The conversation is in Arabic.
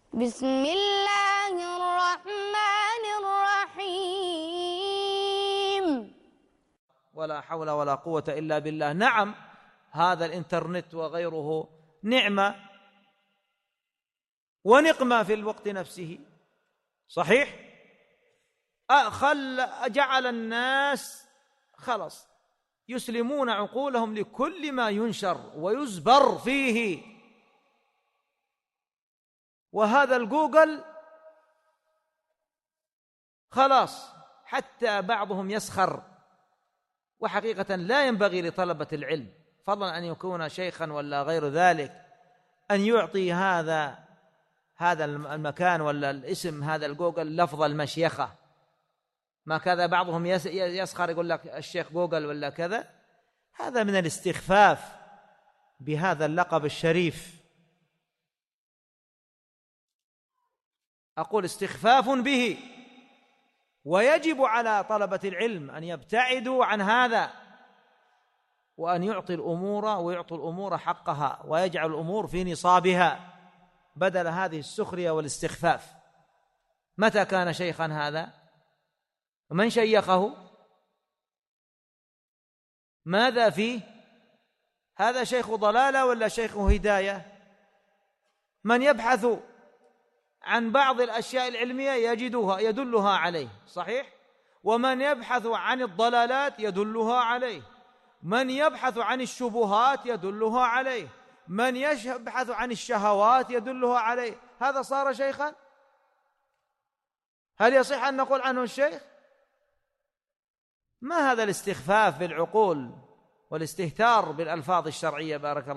بسم الله الرحمن الرحيم. ولا حول ولا قوة إلا بالله. نعم، هذا الإنترنت وغيره نعمة ونقمة في الوقت نفسه، صحيح؟ جعل الناس خلص يسلمون عقولهم لكل ما ينشر ويزبر فيه، وهذا الجوجل خلاص حتى بعضهم يسخر، وحقيقة لا ينبغي لطلبة العلم فضلا أن يكون شيخا ولا غير ذلك أن يعطي هذا المكان ولا الاسم هذا الجوجل لفظ المشيخة. ما كذا بعضهم يسخر يقول لك الشيخ جوجل ولا كذا، هذا من الاستخفاف بهذا اللقب الشريف. أقول استخفاف به، ويجب على طلبة العلم أن يبتعدوا عن هذا، وأن يعطوا الأمور حقها، ويجعل الأمور في نصابها بدل هذه السخرية والاستخفاف. متى كان شيخا هذا؟ من شيخه؟ ماذا فيه؟ هذا شيخ ضلالة ولا شيخ هداية؟ من يبحث عن بعض الأشياء العلمية يدلها عليه، صحيح؟ ومن يبحث عن الضلالات يدلها عليه، من يبحث عن الشبهات يدلها عليه، من يبحث عن الشهوات يدلها عليه. هذا صار شيخا؟ هل يصح أن نقول عنه الشيخ؟ ما هذا الاستخفاف بالعقول والاستهتار بالألفاظ الشرعية؟ بارك الله.